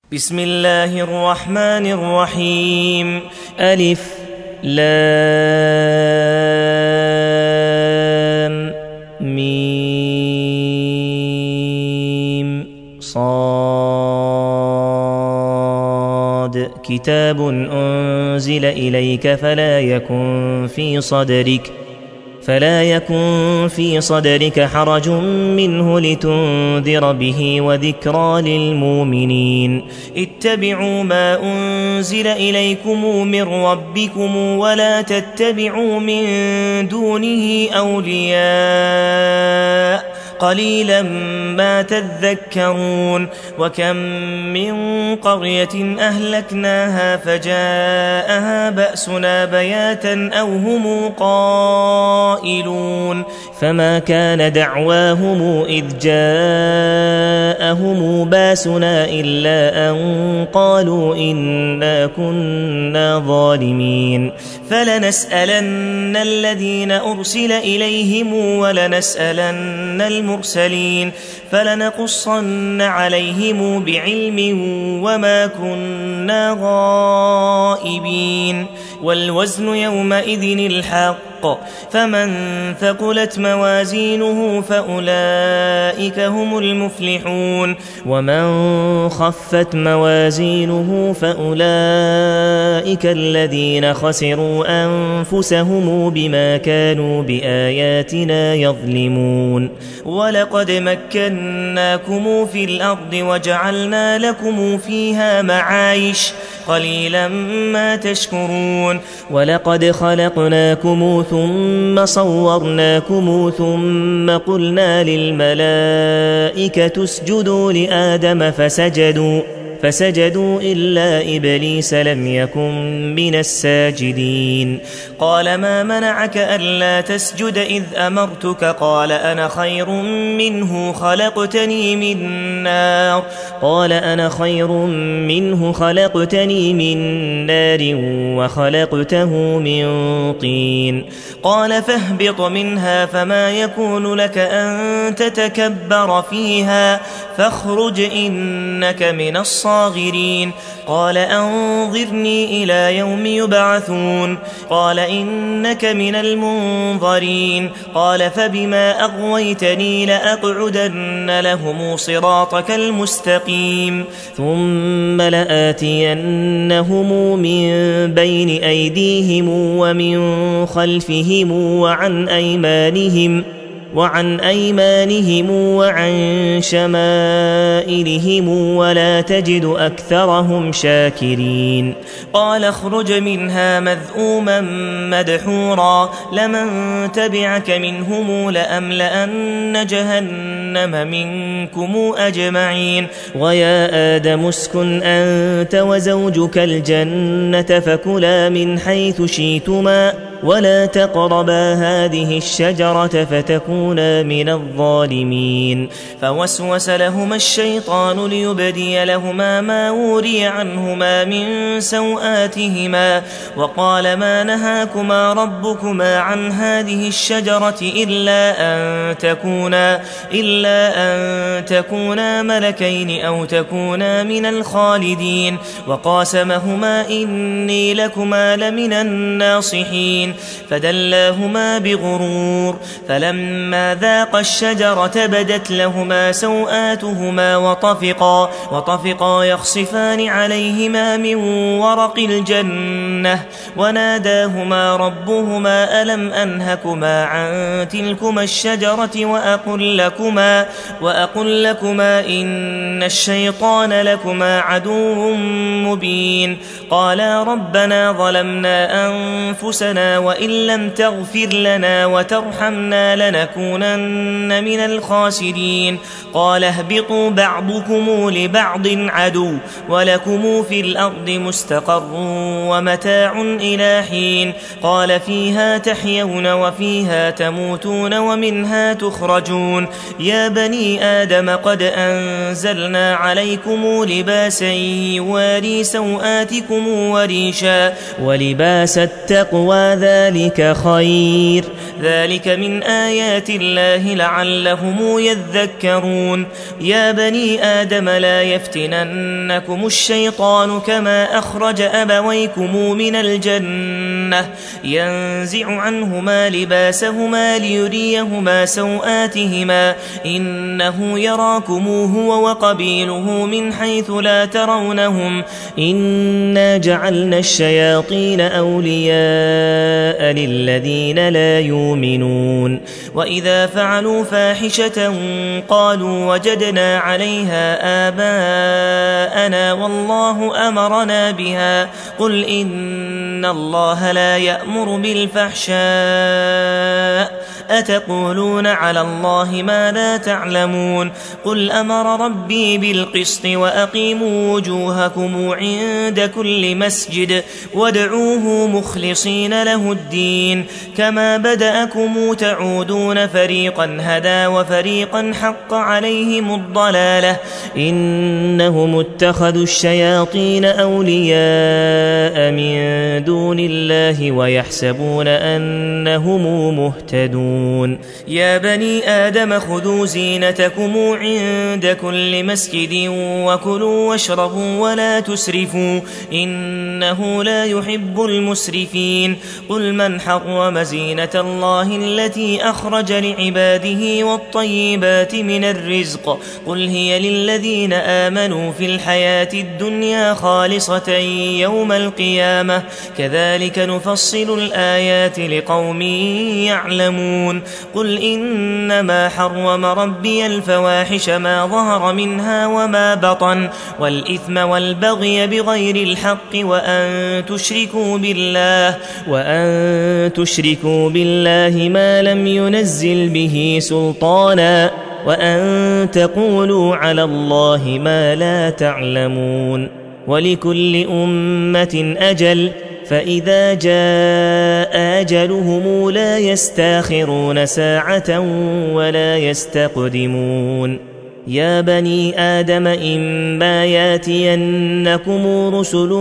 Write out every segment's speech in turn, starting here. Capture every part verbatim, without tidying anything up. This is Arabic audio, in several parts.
بسم الله الرحمن الرحيم. ألف لام ميم صاد كتاب أنزل إليك فلا يكن في صدرك فلا يكن في صدرك حرج منه لتنذر به وذكرى للمؤمنين. اتبعوا ما أنزل إليكم من ربكم ولا تتبعوا من دونه أولياء قليلا ما تذكرون. وكم من قرية أهلكناها فجاءها بأسنا بياتا أو هم قائلون فما كان دعواهم إذ جاءهم باسنا إلا أن قالوا إنا كنا ظالمين. فلنسألن الذين أرسل إليهم ولنسألن المرسلين فلنقصن عليهم بعلم وما كنا غائبين. والوزن يومئذ الحق فمن ثقلت موازينه فأولئك هم المفلحون ومن خفت موازينه فأولئك الذين خسروا أنفسهم بما كانوا بآياتنا يظلمون. ولقد مكناكم في الأرض وجعلنا لكم فيها معايش قليلا ما تشكرون. ولقد خلقناكم ثم صورناكم ثم قلنا للملائكة اسجدوا لآدم فسجدوا فسجدوا إلا إبليس لم يكن من الساجدين. قال ما منعك ألا تسجد إذ أمرتك قال أنا خير منه خلقتني من نار قال أنا خير منه خلقتني من نار وخلقته من طين. قال فاهبط منها فما يكون لك أن تتكبر فيها فاخرج إنك من الصاغرين. قال أنظرني إلى يوم يبعثون قال إنك من المنظرين. قال فبما أغويتني لأقعدن لهم صراطك المستقيم ثم لآتينهم من بين أيديهم ومن خلفهم وعن أيمانهم وعن أيمانهم وعن شمائلهم ولا تجد أكثرهم شاكرين. قال اخرج منها مذءوما مدحورا لمن تبعك منهم لأملأن جهنم منكم أجمعين. ويا آدم اسكن أنت وزوجك الجنة فكلا من حيث شئتما ولا تقربا هذه الشجرة فتكونا من الظالمين. فوسوس لهما الشيطان ليبدي لهما ما وري عنهما من سوآتهما وقال ما نهاكما ربكما عن هذه الشجرة إلا أن تكونا إلا أن تكونا ملكين أو تكونا من الخالدين. وقاسمهما إني لكما لمن الناصحين فدلاهما بغرور فلما ذاقا الشجرة بدت لهما سوآتهما وطفقا وطفقا يخصفان عليهما من ورق الجنة وناداهما ربهما ألم أنهكما عن تلكما الشجرة وأقل لكما وأقل لكما إن الشيطان لكما عدو مبين. قالا ربنا ظلمنا أنفسنا وإن لم تغفر لنا وترحمنا لنكونن من الخاسرين. قال اهبطوا بعضكم لبعض عدو ولكم في الأرض مستقر ومتاع إلى حين. قال فيها تحيون وفيها تموتون ومنها تخرجون. يا بني آدم قد أنزلنا عليكم لباسا يواري سوآتكم وريشا ولباس التقوى ذلك خير ذلك من آيات الله لعلهم يذكرون يا بني آدم لا يفتننكم الشيطان كما أخرج أبويكم من الجنة ينزع عنهما لباسهما ليريهما سوآتهما إنه يراكم هو وقبيله من حيث لا ترونهم إنا جعلنا الشياطين أولياء للذين لا يؤمنون وإذا فعلوا فاحشة قالوا وجدنا عليها آباءنا والله أمرنا بها قل إن الله لا يأمر بالفحشاء أتقولون على الله ما لا تعلمون قل أمر ربي بالقسط وأقيموا وجوهكم عند كل مسجد وادعوه مخلصين له الدين كما بدأكم تعودون فريقا هدى وفريقا حق عليهم الضلالة إنهم اتخذوا الشياطين أولياء من دون الله ويحسبون أنهم مهتدون يا بني آدم خذوا زينتكم عند كل مسجد وكلوا واشربوا ولا تسرفوا إنه لا يحب المسرفين قل من حرم زينة الله التي أخرج لعباده والطيبات من الرزق قل هي للذين آمنوا في الحياة الدنيا خالصة يوم القيامة كذلك نفصل الآيات لقوم يعلمون قل إنما حرم ربي الفواحش ما ظهر منها وما بطن والإثم والبغي بغير الحق وأن تشركوا بالله وأن تشركوا بالله ما لم ينزل به سلطانا وأن تقولوا على الله ما لا تعلمون ولكل أمة أجل فإذا جاء أجلهم لا يستاخرون ساعة ولا يستقدمون يا بني آدم إما ياتينكم رسل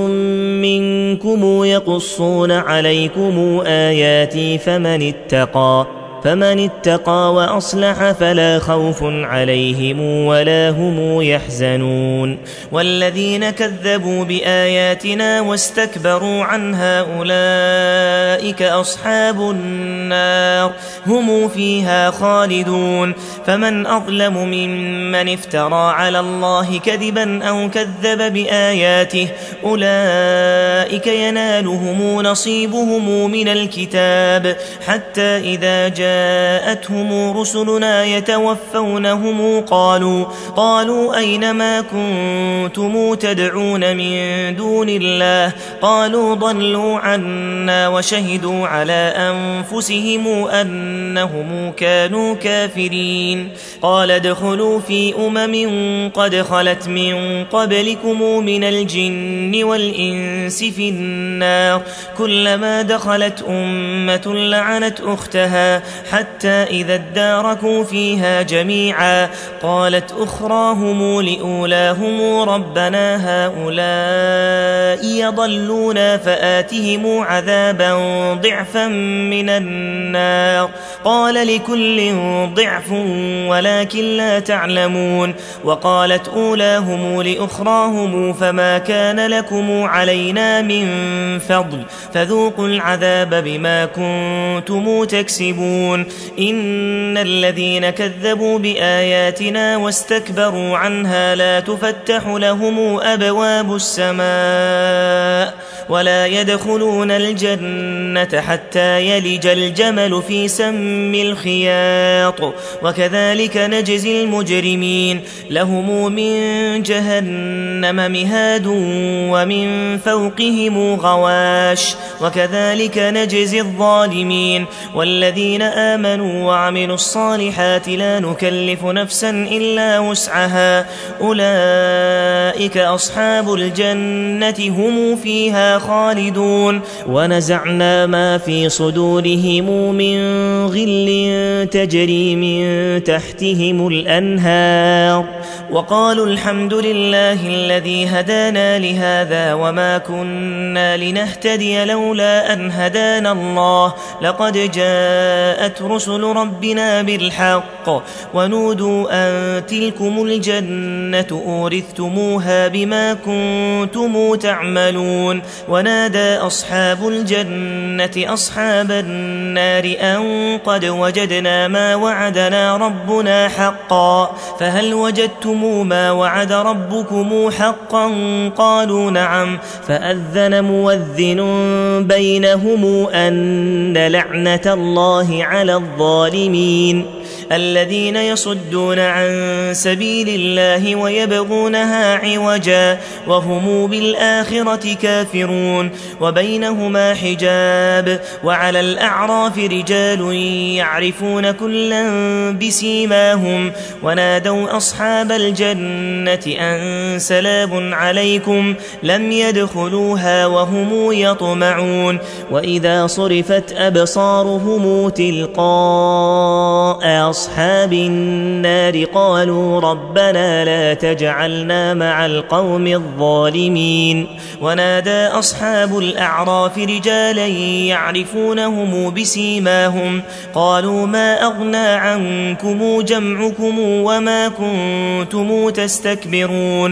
منكم يقصون عليكم آياتي فمن اتقى فمن اتقى وأصلح فلا خوف عليهم ولا هم يحزنون والذين كذبوا بآياتنا واستكبروا عنها أولئك أصحاب النار هم فيها خالدون فمن أظلم ممن افترى على الله كذبا أو كذب بآياته أولئك ينالهم نصيبهم من الكتاب حتى إذا جاء جاءتهم رسلنا يتوفونهم قالوا قالوا أين ما كنتم تدعون من دون الله قالوا ضلوا عنا وشهدوا على أنفسهم أنهم كانوا كافرين قال ادخلوا في أمم قد خلت من قبلكم من الجن والإنس في النار كلما دخلت أمة لعنت أختها حتى إذا اداركوا فيها جميعا قالت أخراهم لأولاهم ربنا هؤلاء يضلونا فآتهم عذابا ضعفا من النار قال لكل ضعف ولكن لا تعلمون وقالت أولاهم لأخراهم فما كان لكم علينا من فضل فذوقوا العذاب بما كنتم تكسبون إن الذين كذبوا بآياتنا واستكبروا عنها لا تفتح لهم أبواب السماء ولا يدخلون الجنة حتى يلج الجمل في سم الخياط وكذلك نجزي المجرمين لهم من جهنم مهاد ومن فوقهم غواش وكذلك نجزي الظالمين والذين آمنوا وعملوا الصالحات لا نكلف نفسا إلا وسعها أولئك أصحاب الجنة هم فيها فيها خالدون ونزعنا ما في صدورهم من غل تجري من تحتهم الأنهار وقالوا الحمد لله الذي هدانا لهذا وما كنا لنهتدي لولا أن هدانا الله لقد جاءت رسل ربنا بالحق ونودوا أن تلكم الجنة أورثتموها بما كنتم تعملون ونادى أصحاب الجنة أصحاب النار أن قد وجدنا ما وعدنا ربنا حقا فهل وجدتم ما وعد ربكم حقا قالوا نعم فأذن مؤذن بينهم أن لعنة الله على الظالمين الذين يصدون عن سبيل الله ويبغونها عوجا وهم بالآخرة كافرون وبينهما حجاب وعلى الأعراف رجال يعرفون كلا بسيماهم ونادوا أصحاب الجنة أن سلام عليكم لم يدخلوها وهم يطمعون وإذا صرفت أبصارهم تلقاء أصحاب النار قالوا ربنا لا تجعلنا مع القوم الظالمين ونادى أصحاب الأعراف رجالا يعرفونهم بسيماهم قالوا ما أغنى عنكم جمعكم وما كنتم تستكبرون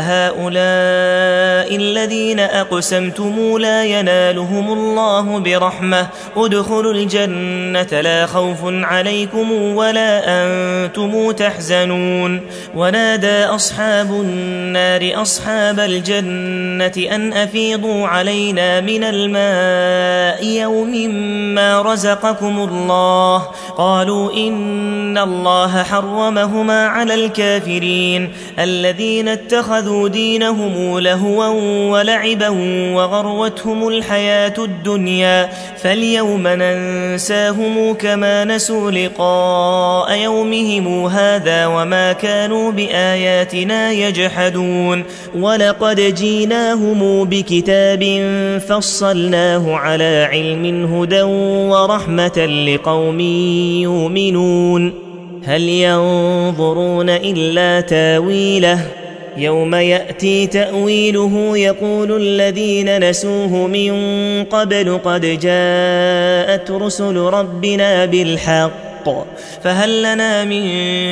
أهؤلاء الذين أقسمتم لا ينالهم الله برحمة ادخلوا الجنة لا خوف عليكم ولا أنتم تحزنون ونادى أصحاب النار أصحاب الجنة أن أفيضوا علينا من الماء يوم ما رزقكم الله قالوا إن الله حرمهما على الكافرين الذين اتخذوا دينهم لهوا ولعبا وغروتهم الحياة الدنيا فاليوم ننساهم كما نسوا لقاء يومهم هذا وما كانوا بآياتنا يجحدون ولقد جيناهم بكتاب فصلناه على علم هدى ورحمة لقوم يؤمنون هل ينظرون إلا تاويله يوم يأتي تأويله يقول الذين نسوه من قبل قد جاءت رسل ربنا بالحق فهل لنا من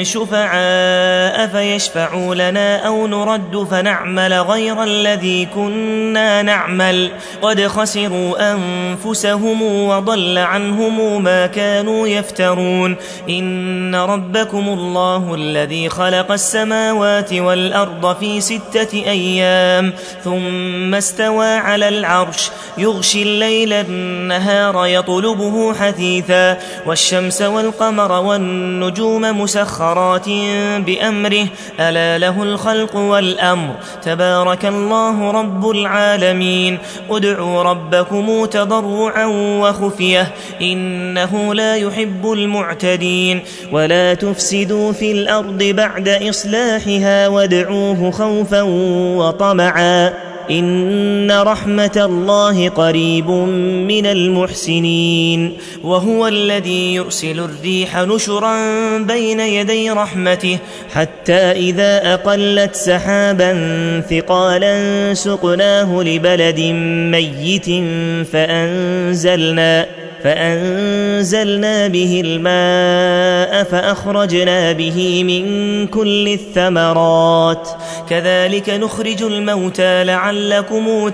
شفعاء فيشفعوا لنا أو نرد فنعمل غير الذي كنا نعمل قد خسروا أنفسهم وضل عنهم ما كانوا يفترون إن ربكم الله الذي خلق السماوات والأرض في ستة أيام ثم استوى على العرش يغشي الليل النهار يطلبه حثيثا والشمس والقمر القمر والنجوم مسخرات بأمره ألا له الخلق والأمر تبارك الله رب العالمين ادعوا ربكم تضرعا وخفية إنه لا يحب المعتدين ولا تفسدوا في الأرض بعد إصلاحها وادعوه خوفا وطمعا إن رحمة الله قريب من المحسنين وهو الذي يرسل الريح نشرا بين يدي رحمته حتى إذا أقلت سحابا ثقالا سقناه لبلد ميت فأنزلنا فأنزلنا به الماء فأخرجنا به من كل الثمرات كذلك نخرج الموتى لعلكم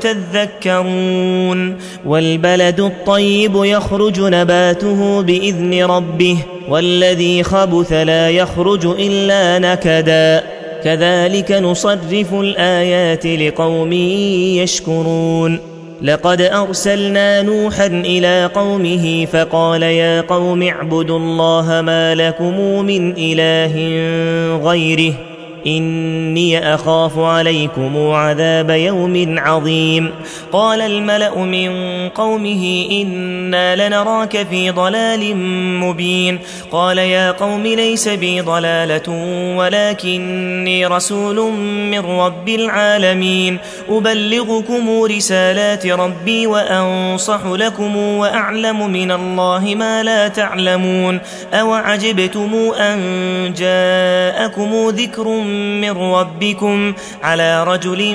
تذكرون والبلد الطيب يخرج نباته بإذن ربه والذي خبث لا يخرج إلا نكدا كذلك نصرف الآيات لقوم يشكرون لقد أرسلنا نوحا إلى قومه فقال يا قوم اعبدوا الله ما لكم من إله غيره إني أخاف عليكم عذاب يوم عظيم. قال الملأ من قومه إنا لنراك في ضلال مبين. قال يا قوم ليس بي ضلالة ولكني رسول من رب العالمين أبلغكم رسالات ربي وأنصح لكم وأعلم من الله ما لا تعلمون. أوعجبتم أن جاءكم ذكر من ربكم على رجل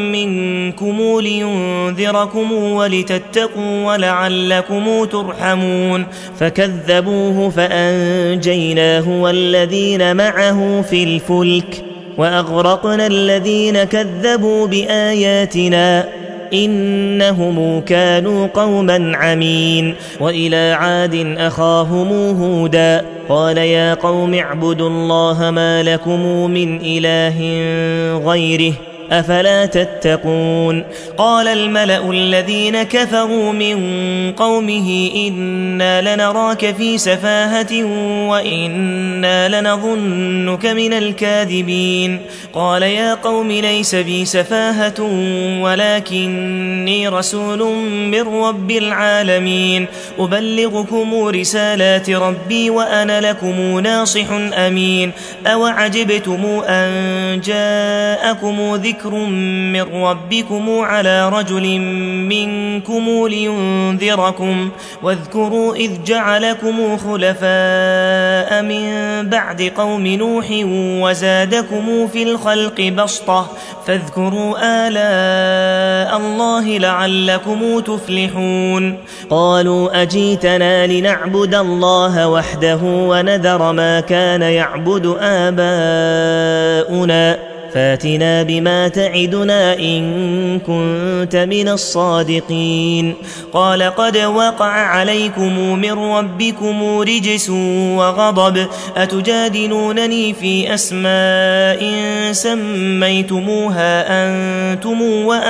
منكم لينذركم ولتتقوا ولعلكم ترحمون. فكذبوه فأنجيناه والذين معه في الفلك وأغرقنا الذين كذبوا بآياتنا إنهم كانوا قوما عمين. وإلى عاد أخاهم هودا قال يا قوم اعبدوا الله ما لكم من إله غيره أفلا تتقون. قال الملأ الذين كفروا من قومه إنا لنراك في سفاهة وإنا لنظنك من الكاذبين. قال يا قوم ليس بي سفاهة ولكني رسول من رب العالمين أبلغكم رسالات ربي وأنا لكم ناصح أمين. أوعجبتم أن جاءكم ذكر من ربكم على رجل منكم لينذركم واذكروا إذ جعلكم خلفاء من بعد قوم نوح وزادكم في الخلق بسطة فاذكروا آلاء الله لعلكم تفلحون. قالوا أجيتنا لنعبد الله وحده ونذر ما كان يعبد آباؤنا فاتنا بما تعدنا إن كنت من الصادقين. قال قد وقع عليكم من ربكم رجس وغضب أتجادلونني في أسماء سميتموها أنتم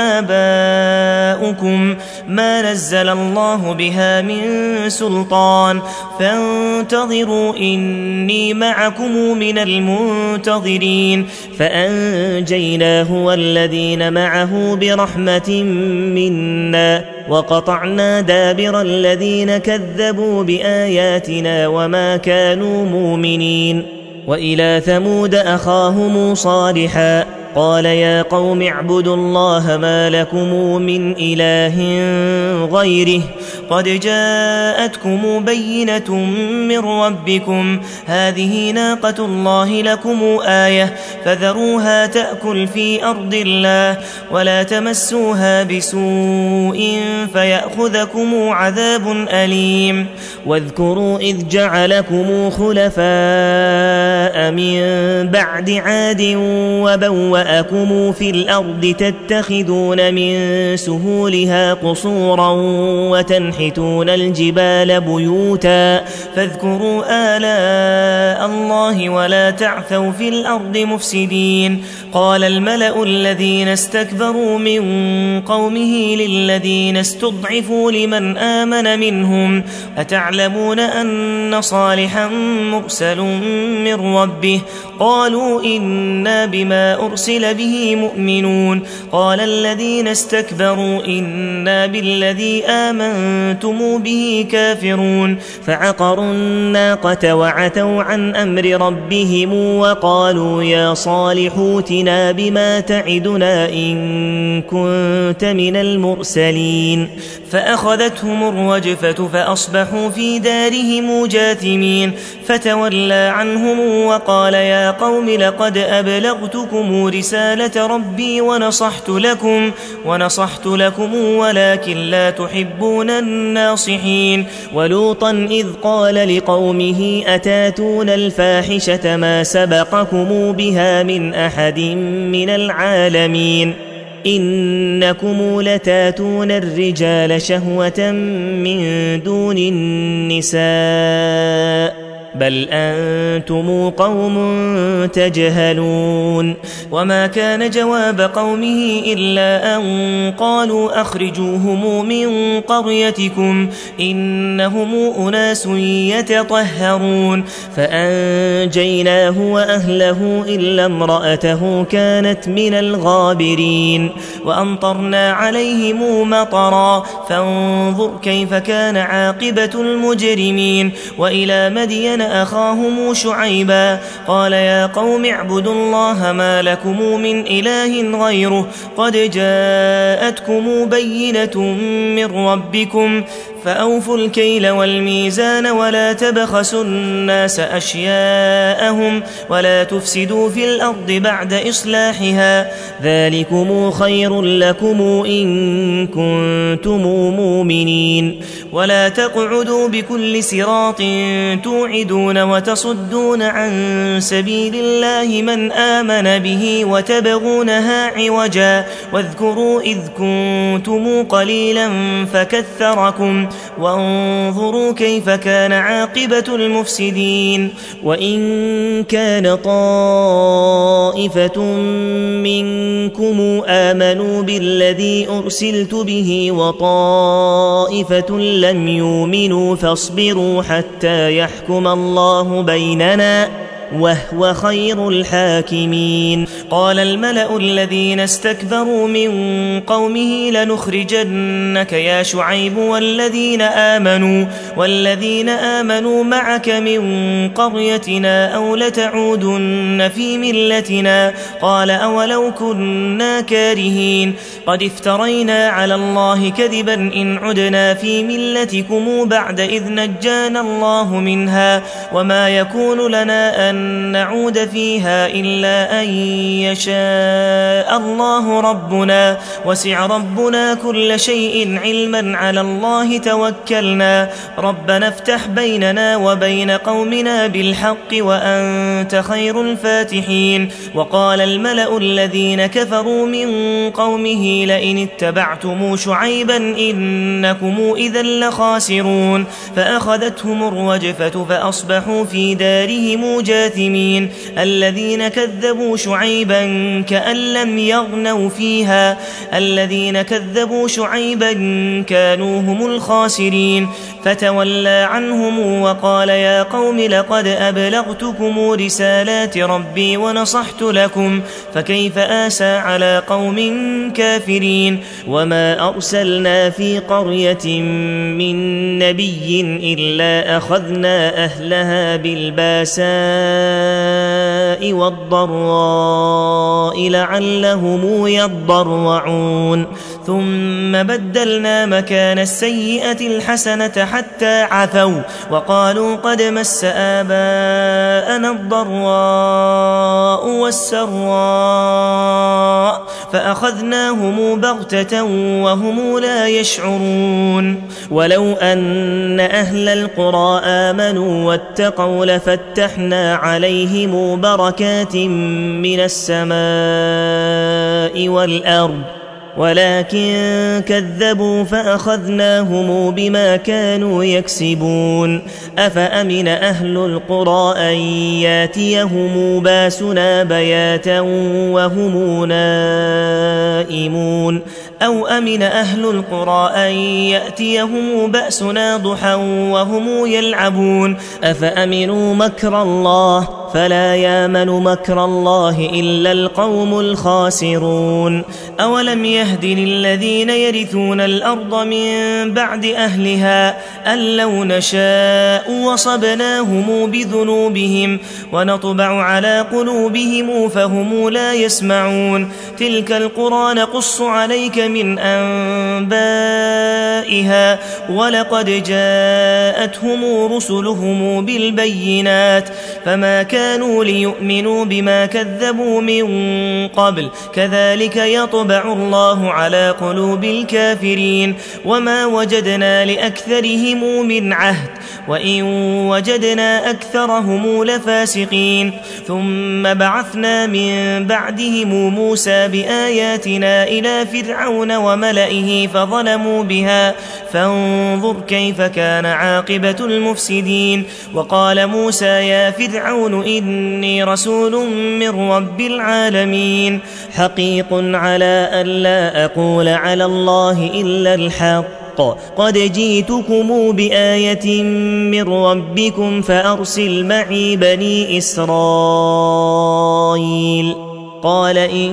وآباؤكم ما نزل الله بها من سلطان فانتظروا إني معكم من المنتظرين. فأنتم أنجيناه والذين معه برحمة منا وقطعنا دابر الذين كذبوا بآياتنا وما كانوا مؤمنين. وإلى ثمود أخاهم صالحا قال يا قوم اعبدوا الله ما لكم من إله غيره قد جاءتكم بينة من ربكم هذه ناقة الله لكم آية فذروها تأكل في أرض الله ولا تمسوها بسوء فيأخذكم عذاب أليم. واذكروا إذ جعلكم خلفاء من بعد عاد وبوأكم في الأرض تتخذون من سهولها قصورا وتنحتون الجبال بيوتا فاذكروا آلاء الله ولا تعثوا في الأرض مفسدين. قال الملأ الذين استكبروا من قومه للذين استضعفوا لمن آمن منهم أتعلمون أن صالحا مرسل من ربه قالوا إنا بما أرسل به مؤمنون. قال الذين استكبروا إنا بالذي آمنتم به كافرون. فعقروا الناقة وعتوا عن أمر ربهم وقالوا يا صالح ائتنا بما تعدنا إن كنت من المرسلين. فأخذتهم الرجفة فأصبحوا في دارهم جاثمين. فتولى عنهم وقال يا قوم لقد أبلغتكم رسالة ربي ونصحت لكم ونصحت لكم ولكن لا تحبون الناصحين. ولوطا إذ قال لقومه أتاتون الفاحشة ما سبقكم بها من أحد من العالمين إنكم لتاتون الرجال شهوة من دون النساء بل أنتم قوم تجهلون وما كان جواب قومه إلا أن قالوا أخرجوهم من قريتكم إنهم أناس يتطهرون فأنجيناه وأهله إلا امرأته كانت من الغابرين وأمطرنا عليهم مطرا فانظر كيف كان عاقبة المجرمين وإلى مدين أخاهم شعيبا قال يا قوم اعبدوا الله ما لكم من إله غيره قد جاءتكم بينة من ربكم فأوفوا الكيل والميزان ولا تبخسوا الناس أشياءهم ولا تفسدوا في الأرض بعد إصلاحها ذلكم خير لكم إن كنتم مؤمنين ولا تقعدوا بكل صراط توعدون وتصدون عن سبيل الله من آمن به وتبغونها عوجا واذكروا إذ كنتم قليلا فكثركم وانظروا كيف كان عاقبة المفسدين وإن كان طائفة منكم آمنوا بالذي أرسلت به وطائفة لم يؤمنوا فاصبروا حتى يحكم الله بيننا وهو خير الحاكمين قال الملأ الذين استكبروا من قومه لنخرجنك يا شعيب والذين آمنوا والذين آمنوا معك من قريتنا أو لتعودن في ملتنا قال أولو كنا كارهين قد افترينا على الله كذبا إن عدنا في ملتكم بعد إذ نجانا الله منها وما يكون لنا أن نعود فيها إلا أن يشاء الله ربنا وسع ربنا كل شيء علما على الله توكلنا ربنا افتح بيننا وبين قومنا بالحق وأنت خير الفاتحين وقال الملأ الذين كفروا من قومه لئن اتبعتم شعيبا إنكم إذا لخاسرون فأخذتهم الرجفة فأصبحوا في دارهم جاثمين الذين كذبوا شعيبا كأن لم يغنوا فيها الذين كذبوا شعيبا كانوا هم الخاسرين فتولى عنهم وقال يا قوم لقد أبلغتكم رسالات ربي ونصحت لكم فكيف آسى على قوم كافرين وما أرسلنا في قرية من نبي إلا أخذنا أهلها بالباساء والضراء لعلهم يضرعون ثم بدلنا مكان السيئة الحسنة حتى عفوا وقالوا قد مس آباءنا الضراء والسراء فأخذناهم بغتة وهم لا يشعرون ولو أن أهل القرى آمنوا واتقوا لفتحنا عليهم بركات من السماء والأرض ولكن كذبوا فأخذناهم بما كانوا يكسبون أفأمن أهل القرى أن ياتيهم باسنا بياتا وهم نائمون أو أمن أهل القرى أن يأتيهم بأسنا ضحى وهم يلعبون أفأمنوا مكر الله فلا يامن مكر الله إلا القوم الخاسرون أولم يهد للذين يرثون الأرض من بعد أهلها أن لو نشاء وصبناهم بذنوبهم ونطبع على قلوبهم فهم لا يسمعون تلك القرى نقص عليك من أنبائها ولقد جاءتهم رسلهم بالبينات فما كان كانوا ليؤمنوا بما كذبوا من قبل كذلك يطبع الله على قلوب الكافرين وما وجدنا لأكثرهم من عهد وإن وجدنا أكثرهم لفاسقين ثم بعثنا من بعدهم موسى بآياتنا إلى فرعون وملئه فظلموا بها فانظر كيف كان عاقبة المفسدين وقال موسى يا فرعون إني رسول من رب العالمين حقيق على أن لا أقول على الله إلا الحق قد جئتكم بآية من ربكم فأرسل معي بني إسرائيل قال إن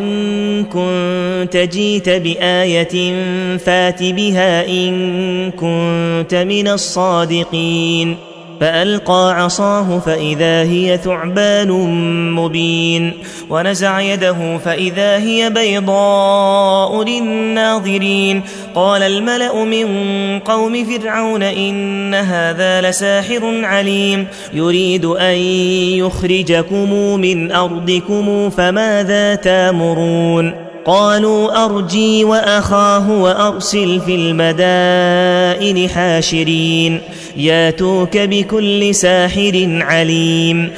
كنت جئت بآية فات بها إن كنت من الصادقين فألقى عصاه فإذا هي ثعبان مبين ونزع يده فإذا هي بيضاء للناظرين قال الملأ من قوم فرعون إن هذا لساحر عليم يريد أن يخرجكم من أرضكم فماذا تأمرون قالوا أرجي وأخاه وأرسل في المدائن حاشرين ياتوك بكل ساحر عليم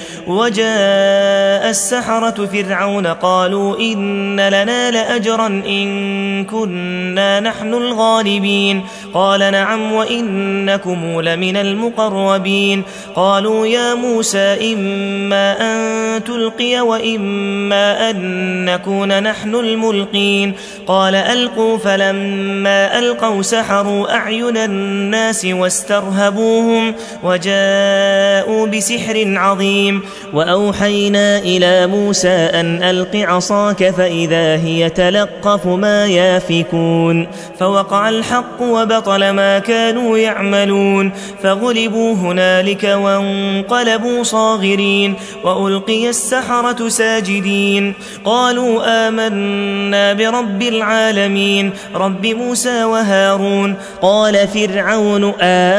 وجاء السحرة فرعون قالوا إن لنا لأجرا إن كنا نحن الغالبين قال نعم وإنكم لمن المقربين قالوا يا موسى إما أن تلقي وإما أن نكون نحن الملقين قال ألقوا فلما ألقوا سحروا أعين الناس واسترهبوهم وجاءوا بسحر عظيم وأوحينا إلى موسى أن ألق عصاك فإذا هي تلقف ما يافكون فوقع الحق وبطل ما كانوا يعملون فغلبوا هنالك وانقلبوا صاغرين وألقي السحرة ساجدين قالوا آمنا برب العالمين رب موسى وهارون قال فرعون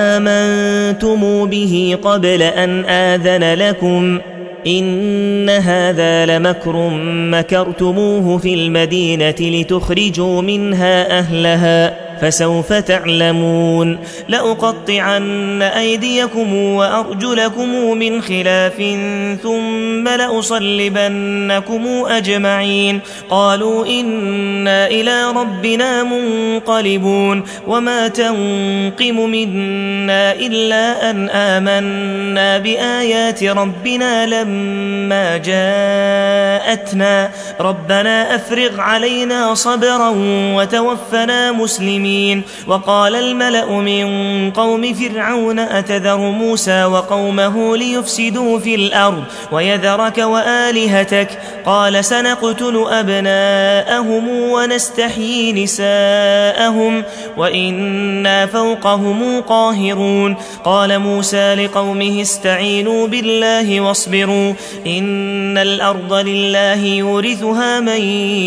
آمنتم به قبل أن آذن لكم إن هذا لمكر مكرتموه في المدينة لتخرجوا منها أهلها فسوف تعلمون لأقطعن أيديكم وأرجلكم من خلاف ثم لأصلبنكم أجمعين قالوا إنا إلى ربنا منقلبون وما تنقم منا إلا أن آمنا بآيات ربنا لما جاءتنا ربنا أفرغ علينا صبرا وتوفنا مسلمين وقال الملأ من قوم فرعون أتذر موسى وقومه ليفسدوا في الأرض ويذرك وآلهتك قال سنقتل أبناءهم ونستحيي نساءهم وإنا فوقهم قاهرون قال موسى لقومه استعينوا بالله واصبروا إن الأرض لله يورثها من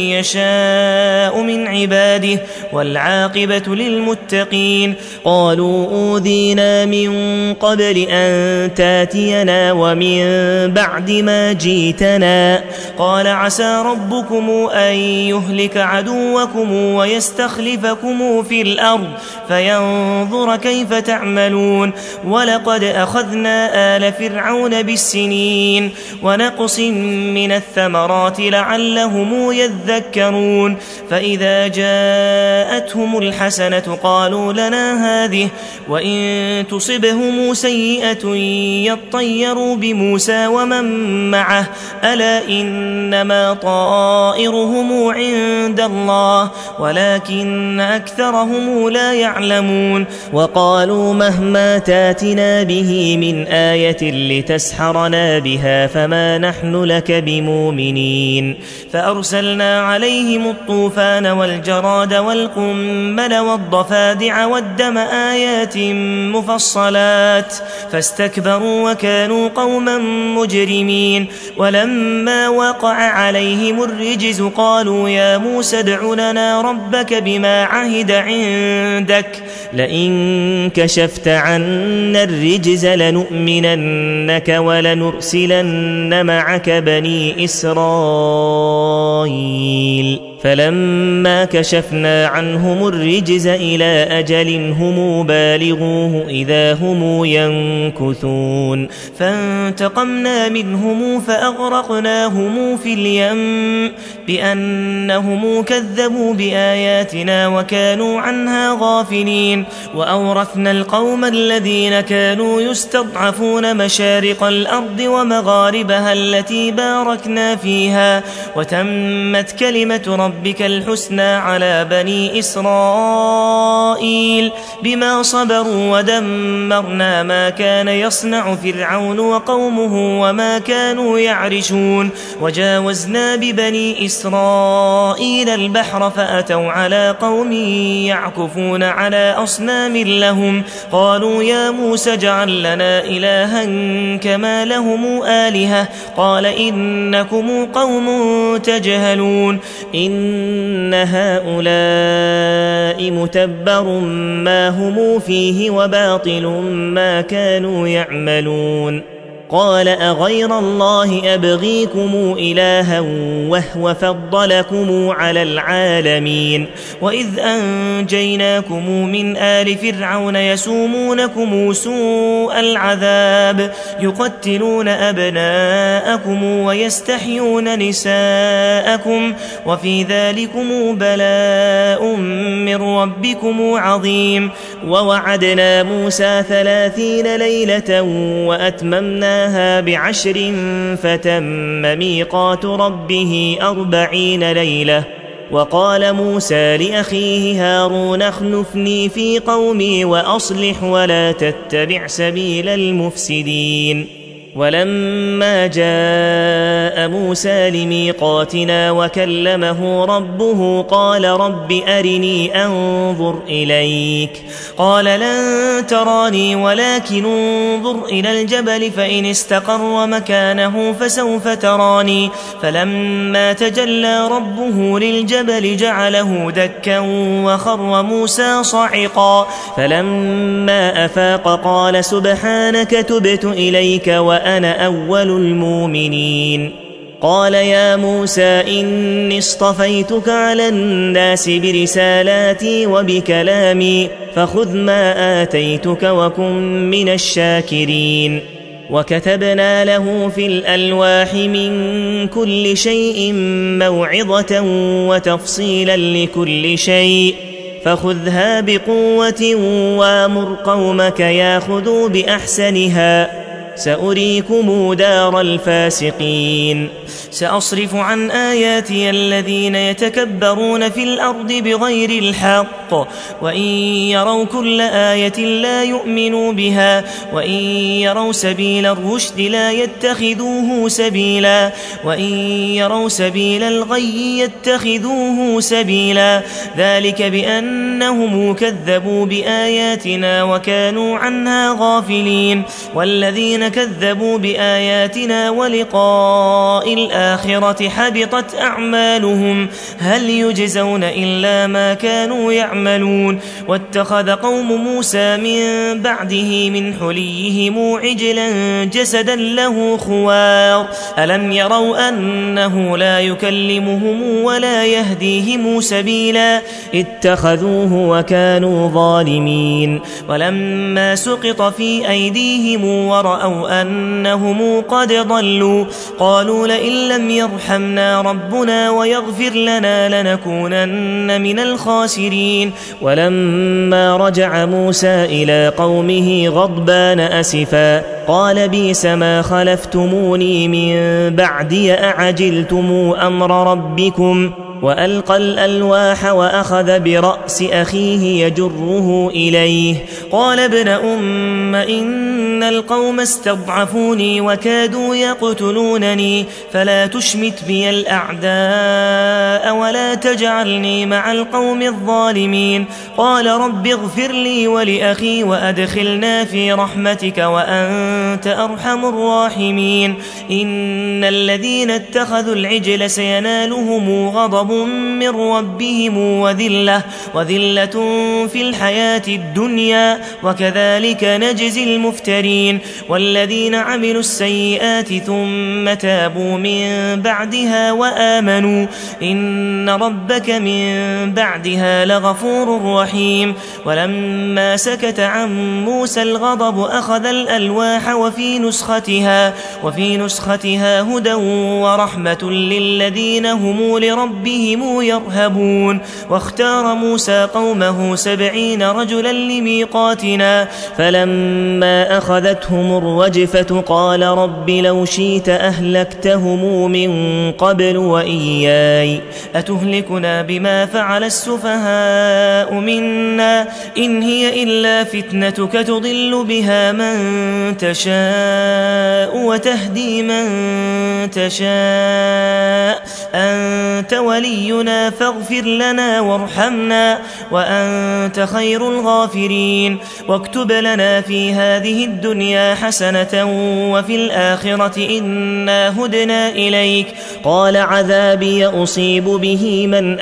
يشاء من عباده والعاقبة للمتقين قالوا أوذينا من قبل أن تاتينا ومن بعد ما جيتنا قال عسى ربكم أن يهلك عدوكم ويستخلفكم في الأرض فينظر كيف تعملون ولقد أخذنا آل فرعون بالسنين ونقص من الثمرات لعلهم يذكرون فإذا جاءتهم الحسنة قالوا لنا هذه وإن تصبهم سيئة يطيروا بموسى ومن معه ألا إنما طائرهم عند الله ولكن أكثرهم لا يعلمون وقالوا مهما تاتنا به من آية لتسحرنا بها فما نحن لك بمؤمنين فأرسلنا عليهم الطوفان والجراد والقمل والنخل والضفادع والدم آيات مفصلات فاستكبروا وكانوا قوما مجرمين. ولما وقع عليهم الرجز قالوا يا موسى ادع لنا ربك بما عهد عندك لئن كشفت عنا الرجز لنؤمننك ولنرسلن معك بني إسرائيل. فلما كشفنا عنهم الرجز إلى أجل هم بالغوه إذا هم ينكثون فانتقمنا منهم فأغرقناهم في اليم بأنهم كذبوا بآياتنا وكانوا عنها غافلين. وأورثنا القوم الذين كانوا يستضعفون مشارق الأرض ومغاربها التي باركنا فيها وتمت كلمة ربنا ربك الحسنى على بني إسرائيل بما صبروا ودمرنا ما كان يصنع فرعون وقومه وما كانوا يعرشون. وجاوزنا ببني إسرائيل البحر فأتوا على قوم يعكفون على أصنام لهم قالوا يا موسى اجعل لنا إلها كما لهم آلهة قال إنكم قوم تجهلون إن هؤلاء متبر ما هم فيه وباطل ما كانوا يعملون. قال أغير الله أبغيكم إلها وهو فضلكم على العالمين. وإذ أنجيناكم من آل فرعون يسومونكم سوء العذاب يقتلون أبناءكم ويستحيون نساءكم وفي ذلكم بلاء من ربكم عظيم. ووعدنا موسى ثلاثين ليلة وأتممنا بعشر فتم ميقات ربه أربعين ليلة. وقال موسى لأخيه هارون اخلفني في قومي وأصلح ولا تتبع سبيل المفسدين. ولما جاء موسى لميقاتنا وكلمه ربه قال رب أرني أنظر إليك قال لن تراني ولكن انظر إلى الجبل فإن استقر مكانه فسوف تراني. فلما تجلى ربه للجبل جعله دكا وخر موسى صعقا فلما أفاق قال سبحانك تبت إليك وأنا أول المؤمنين. قال يا موسى إني اصطفيتك على الناس برسالاتي وبكلامي فخذ ما آتيتك وكن من الشاكرين. وكتبنا له في الألواح من كل شيء موعظة وتفصيلا لكل شيء فخذها بقوة وامر قومك ياخذوا بأحسنها سأريكم دار الفاسقين. سأصرف عن آياتي الذين يتكبرون في الأرض بغير الحق وإن يروا كل آية لا يؤمنوا بها وإن يروا سبيل الرشد لا يتخذوه سبيلا وإن يروا سبيل الغي يتخذوه سبيلا ذلك بأنهم كذبوا بآياتنا وكانوا عنها غافلين. والذين كذبوا بآياتنا ولقاء الآخرة حبطت أعمالهم هل يجزون إلا ما كانوا يعملون. واتخذ قوم موسى من بعده من حليهم عجلا جسدا له خوار ألم يروا أنه لا يكلمهم ولا يهديهم سبيلا اتخذوه وكانوا ظالمين. ولما سقط في أيديهم ورأوا أنهم قد ضلوا قالوا لئن لم يرحمنا ربنا ويغفر لنا لنكونن من الخاسرين. ولما رجع موسى إلى قومه غضبان أسفا قال بئس ما خلفتموني من بعدي أعجلتم أمر ربكم وألقى الألواح وأخذ برأس أخيه يجره إليه قال ابن أم إن القوم استضعفوني وكادوا يقتلونني فلا تشمت بي الأعداء ولا تجعلني مع القوم الظالمين قال رب اغفر لي ولأخي وأدخلنا في رحمتك وأنت أرحم الراحمين إن الذين اتخذوا العجل سينالهم غضب من ربهم وذلة, وذلة في الحياة الدنيا وكذلك نجزي المفترين والذين عملوا السيئات ثم تابوا من بعدها وآمنوا إن ربك من بعدها لغفور رحيم ولما سكت عن موسى الغضب أخذ الألواح وفي نسختها, وفي نسختها هدى ورحمة للذين هم لربهم يرهبون واختار موسى قومه سبعين رجلا لميقاتنا فلما أخذتهم الرجفة قال رب لو شئت أهلكتهم من قبل وإياي أتهلكنا بما فعل السفهاء منا إن هي إلا فتنتك تضل بها من تشاء وتهدي من تشاء أنت ولينا فاغفر لنا وارحمنا وأنت خير الغافرين واكتب لنا في هذه الدنيا حسنة وفي الآخرة إنا هدنا إليك قال عذابي أصيب به من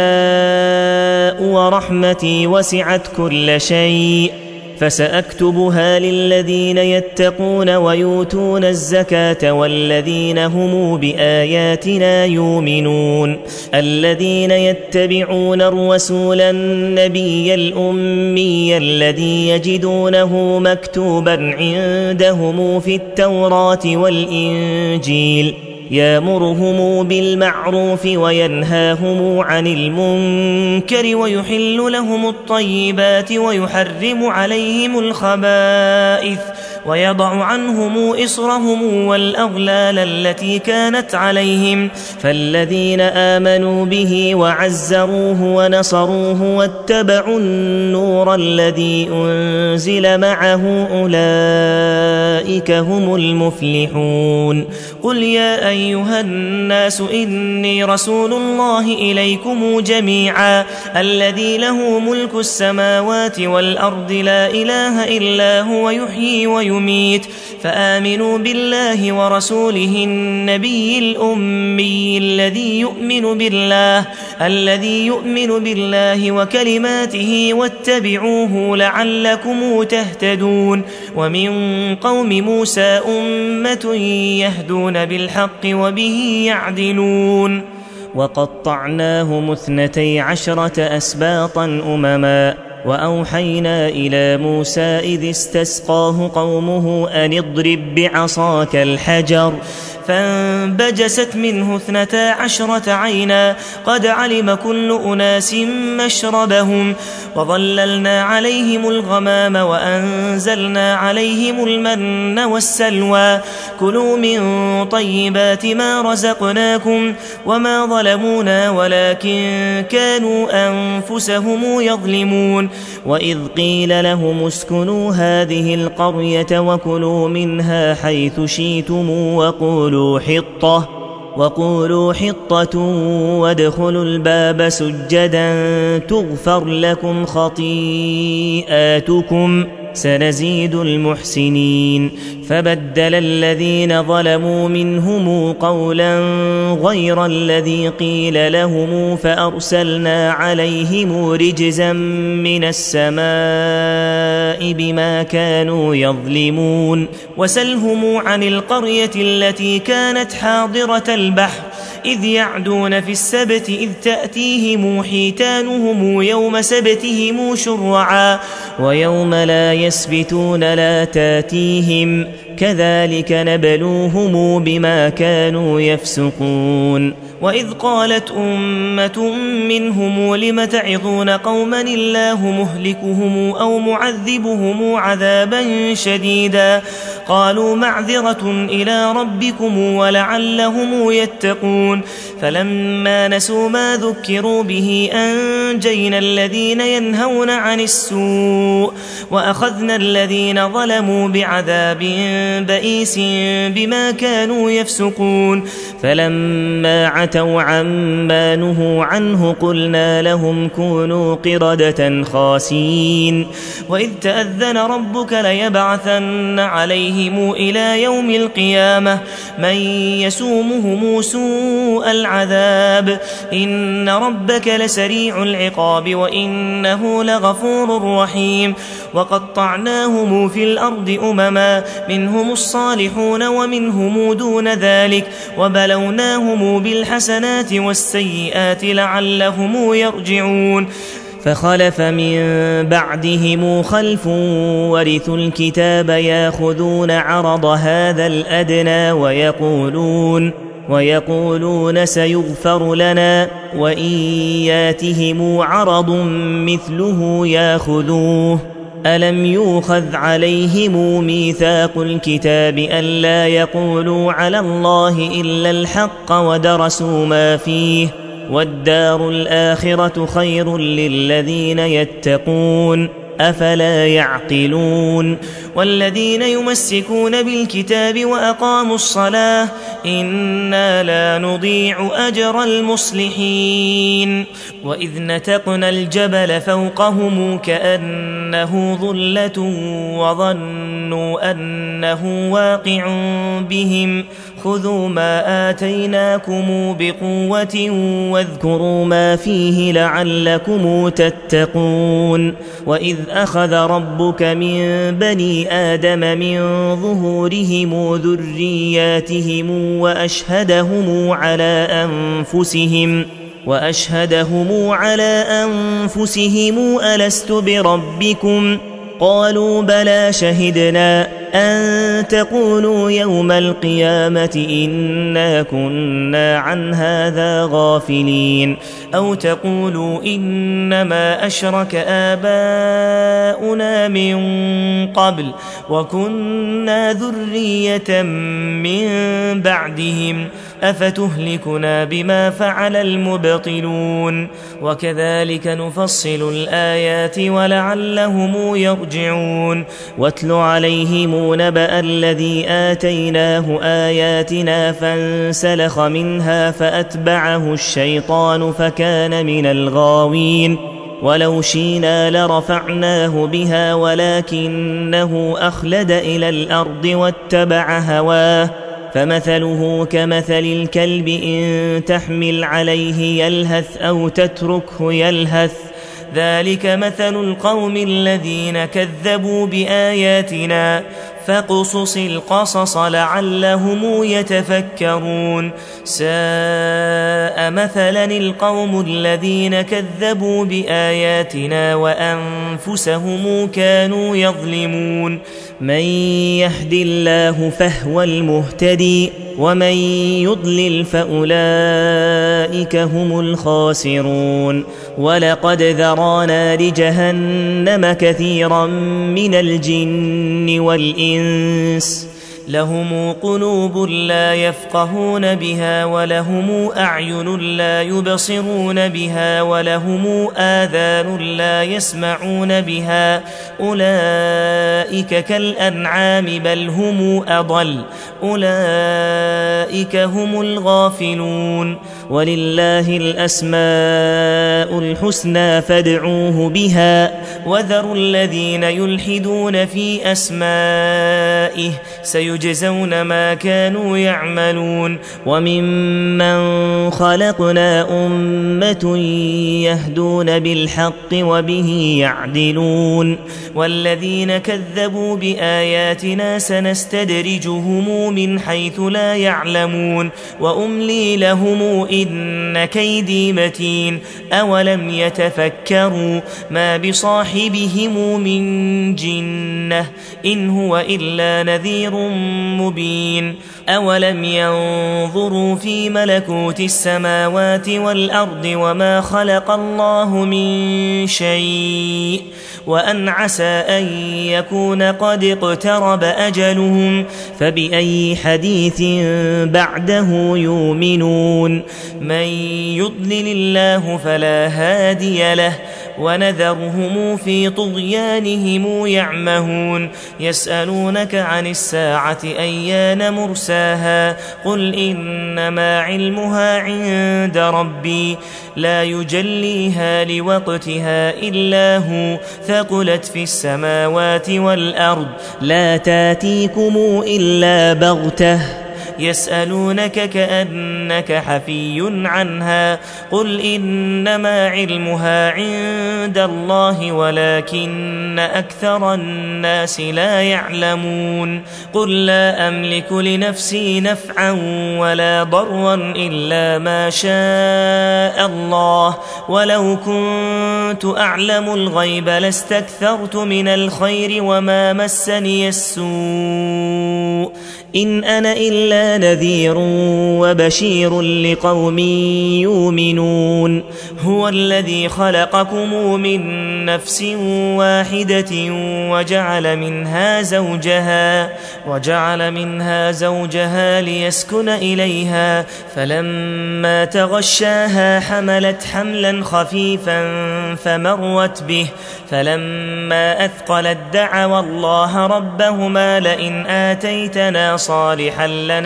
أشاء ورحمتي وسعت كل شيء فسأكتبها للذين يتقون ويؤتون الزكاة والذين هم بآياتنا يؤمنون الذين يتبعون الرسول النبي الأمي الذي يجدونه مكتوبا عندهم في التوراة والإنجيل يأمرهم بالمعروف وينهاهم عن المنكر ويحل لهم الطيبات ويحرم عليهم الخبائث ويضع عنهم إصرهم والأغلال التي كانت عليهم فالذين آمنوا به وعزروه ونصروه واتبعوا النور الذي أنزل معه أولئك هم المفلحون قل يا أيها الناس إني رسول الله إليكم جميعا الذي له ملك السماوات والأرض لا إله إلا هو يحيي ويميت فآمنوا بالله ورسوله النبي الأمي الذي يؤمن بالله الذي يؤمن بالله وكلماته واتبعوه لعلكم تهتدون ومن قوم موسى أمة يهدون بالحق وبه يعدلون وقطعناهم اثنتي عشرة أسباطا أمما وأوحينا إلى موسى إذ استسقاه قومه أن اضرب بعصاك الحجر فانبجست منه اثنتا عشرة عينا قد علم كل أناس مشربهم وظللنا عليهم الغمام وأنزلنا عليهم المن والسلوى كلوا من طيبات ما رزقناكم وما ظلمونا ولكن كانوا أنفسهم يظلمون وإذ قيل لهم اسكنوا هذه القرية وكلوا منها حيث شئتم وقولوا حطة وقولوا حطة وادخلوا الباب سجدا تغفر لكم خطيئاتكم سنزيد المحسنين فبدل الذين ظلموا منهم قولا غير الذي قيل لهم فأرسلنا عليهم رجزا من السماء بما كانوا يظلمون وسلهم عن القرية التي كانت حاضرة البحر إذ يعدون في السبت إذ تأتيهم حيتانهم يوم سبتهم شرعا ويوم لا يسبتون لا تاتيهم كذلك نبلوهم بما كانوا يفسقون وإذ قالت أمة منهم لم تعظون قوما الله مهلكهم أو معذبهم عذابا شديدا قالوا معذرة إلى ربكم ولعلهم يتقون فلما نسوا ما ذكروا به أنجينا الذين ينهون عن السوء وأخذنا الذين ظلموا بعذاب بئيس بما كانوا يفسقون فلما عتوا عما نهوا عنه قلنا لهم كونوا قردة خاسئين وإذ تأذن ربك ليبعثن عليهم إلى يوم القيامة من يسومهم سوء العذاب إن ربك لسريع العقاب وإنه لغفور رحيم وقطعناهم في الأرض أمما منهم الصالحون ومنهم دون ذلك وبلوناهم بالحسنات والسيئات لعلهم يرجعون فخلف من بعدهم خلف ورثوا الكتاب ياخذون عرض هذا الأدنى ويقولون ويقولون سيغفر لنا وإن ياتهم عرض مثله ياخذوه ألم يؤخذ عليهم ميثاق الكتاب ألا يقولوا على الله إلا الحق ودرسوا ما فيه والدار الآخرة خير للذين يتقون أفلا يعقلون والذين يمسكون بالكتاب وأقاموا الصلاة إنا لا نضيع أجر المصلحين وإذ نتقنا الجبل فوقهم كأنه ظلة وظنوا أنه واقع بهم خذوا ما آتيناكم بقوة واذكروا ما فيه لعلكم تتقون وإذ أخذ ربك من بني آدم من ظهورهم ذرياتهم وأشهدهم على أنفسهم وأشهدهم على أنفسهم ألست بربكم قالوا بلى شهدنا أن تقولوا يوم القيامة إنا كنا عن هذا غافلين أو تقولوا إنما أشرك آباؤنا من قبل وكنا ذرية من بعدهم أفتهلكنا بما فعل المبطلون وكذلك نفصل الآيات ولعلهم يرجعون واتل عليهم نبأ الذي آتيناه آياتنا فانسلخ منها فأتبعه الشيطان فكان من الغاوين ولو شئنا لرفعناه بها ولكنه أخلد إلى الأرض واتبع هواه فمثله كمثل الكلب إن تحمل عليه يلهث أو تتركه يلهث ذلك مثل القوم الذين كذبوا بآياتنا فاقصص القصص لعلهم يتفكرون ساء مثلا القوم الذين كذبوا بآياتنا وأنفسهم كانوا يظلمون من يهد الله فهو المهتدي ومن يضلل فأولئك هم الخاسرون ولقد ذرانا لجهنم كثيرا من الجن والإنس لهم قلوب لا يفقهون بها ولهم أعين لا يبصرون بها ولهم آذان لا يسمعون بها أولئك كالأنعام بل هم أضل أولئك هم الغافلون ولله الأسماء الحسنى فادعوه بها وذروا الذين يلحدون في أسمائه سيجزون ما كانوا يعملون وممن خلقنا أمة يهدون بالحق وبه يعدلون والذين كذبوا بآياتنا سنستدرجهم من حيث لا يعلمون وأملي لهم إن كيدي متين أولم يتفكروا ما بصاحب بصاحبهم من جنة إن هو إلا نذير مبين أولم ينظروا في ملكوت السماوات والأرض وما خلق الله من شيء وأن عسى أن يكون قد اقترب أجلهم فبأي حديث بعده يؤمنون من يضلل الله فلا هادي له ونذرهم في طغيانهم يعمهون يسألونك عن الساعة أيان مرساها قل إنما علمها عند ربي لا يجليها لوقتها إلا هو ثقلت في السماوات والأرض لا تاتيكم إلا بغتة يسألونك كأنك حفي عنها قل إنما علمها عند الله ولكن أكثر الناس لا يعلمون قل لا أملك لنفسي نفعا ولا ضرا إلا ما شاء الله ولو كنت أعلم الغيب لاستكثرت من الخير وما مسني السوء إن أنا إلا نذير وبشير لقوم يؤمنون هو الذي خلقكم من نفس واحدة وجعل منها زوجها وجعل منها زوجها ليسكن إليها فلما تغشاها حملت حملا خفيفا فمرت به فلما أثقلت دعوا الله ربهما لئن آتيتنا صالحا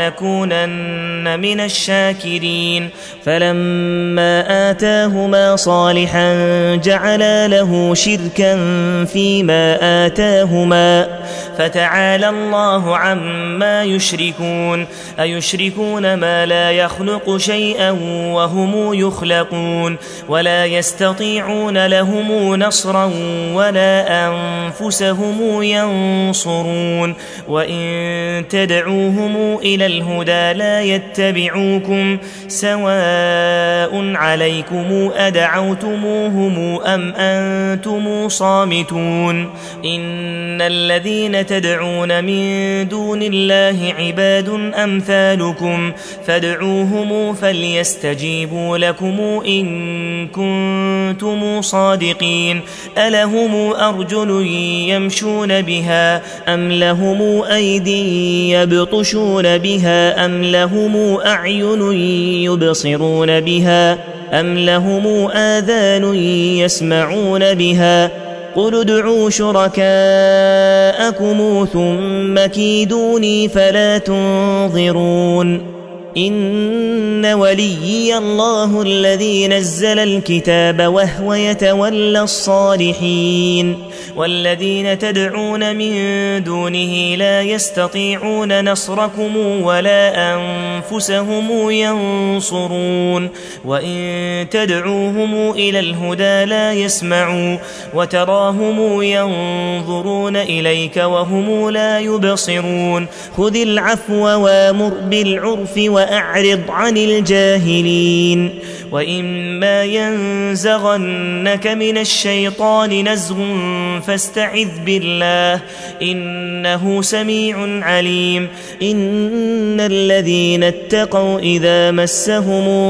لنكونن من الشاكرين فلما آتاهما صالحا جعلا له شركا فيما آتاهما فتعالى الله عما يشركون أيشركون ما لا يخلق شيئا وهم يخلقون ولا يستطيعون لهم نصرا ولا أنفسهم ينصرون وإن تدعوهم إلى الهدى لا يتبعوكم سواء عليكم أدعوتموهم أم أنتم صامتون إن الذين تدعون من دون الله عباد أمثالكم فادعوهم فليستجيبوا لكم إن كنتم صادقين ألهم أرجل يمشون بها أم لهم أيدي يبطشون بها أم لهم أعين يبصرون بها أم لهم آذان يسمعون بها قل ادعوا شركاءكم ثم كيدوني فلا تنظرون إن وليي الله الذي نزل الكتاب وهو يتولى الصالحين والذين تدعون من دونه لا يستطيعون نصركم ولا أنفسهم ينصرون وإن تدعوهم إلى الهدى لا يسمعوا وتراهم ينظرون إليك وهم لا يبصرون خذ العفو وامر بالعرف وأعرض عن الجاهلين وإما ينزغنك من الشيطان نزغ فاستعذ بالله إنه سميع عليم إن الذين اتقوا إذا مسهم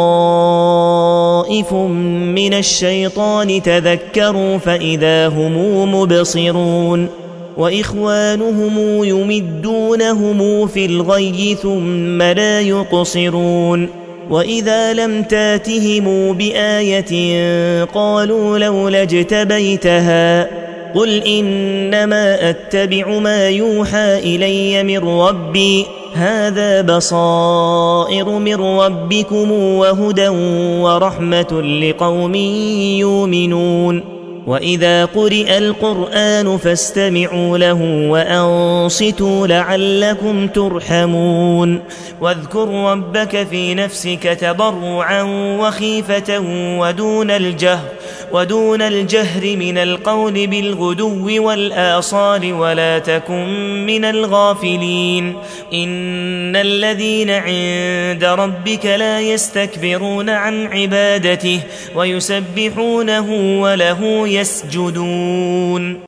طائف من الشيطان تذكروا فإذا هم مبصرون وإخوانهم يمدونهم في الغي ثم لا يقصرون وإذا لم تاتهم بآية قالوا لولا اجتبيتها قل إنما أتبع ما يوحى إلي من ربي هذا بصائر من ربكم وهدى ورحمة لقوم يؤمنون وإذا قرئ القرآن فاستمعوا له وأنصتوا لعلكم ترحمون واذكر ربك في نفسك تضرعا وخيفة ودون الجهر ودون الجهر من القول بالغدو والآصال ولا تكن من الغافلين إن الذين عند ربك لا يستكبرون عن عبادته ويسبحونه وله يسجدون